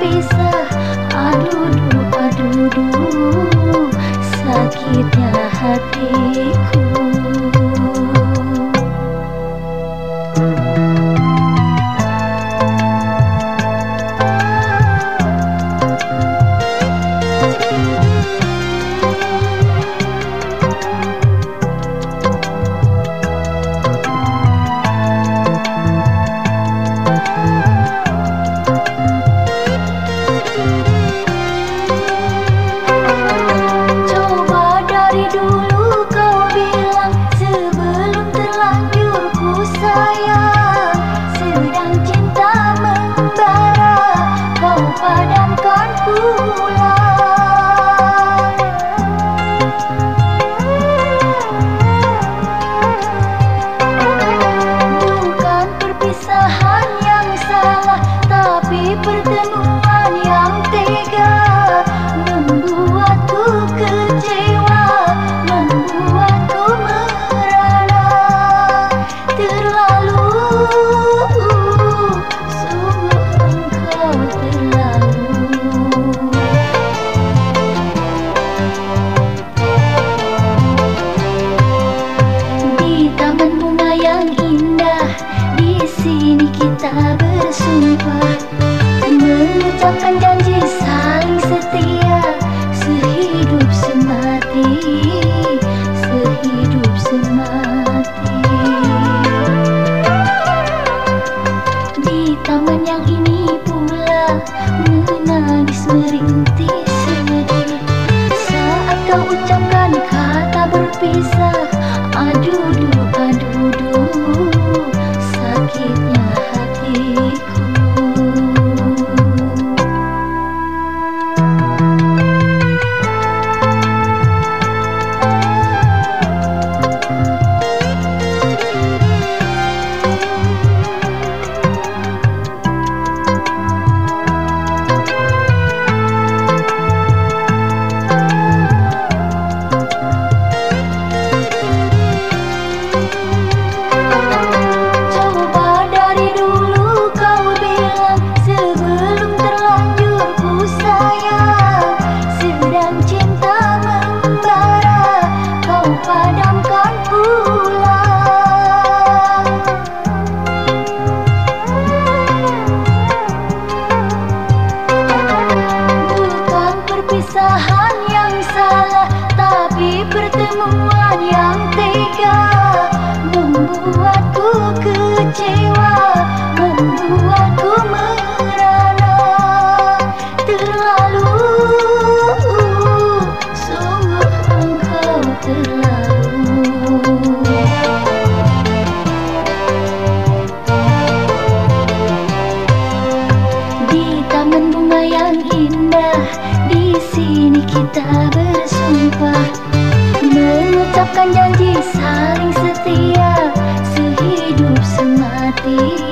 berpisah. Aduh, aduh, sakitnya hatiku. Padamkan pula. Bukan perpisahan yang salah, tapi pertemuan yang tega membuatku kecewa, membuatku merana. Terlalu, sungguh engkau terlalu. Di taman bunga yang indah, di sini kita bersumpah, mengucapkan janji saling setia, sehidup semati, sehidup semati. Di taman yang ini pula, menangis merintih sedih saat kau ucapkan kata berpisah. Aduh, aduh, sakitnya hatiku. Padamkan pula. Bukan perpisahan yang salah, tapi pertemuan yang tega membuatku kecewa, membuatku merana. Terlalu, sungguh engkau terlalu. Di taman bunga yang indah, di sini kita bersumpah, mengucapkan janji saling setia, sehidup semati.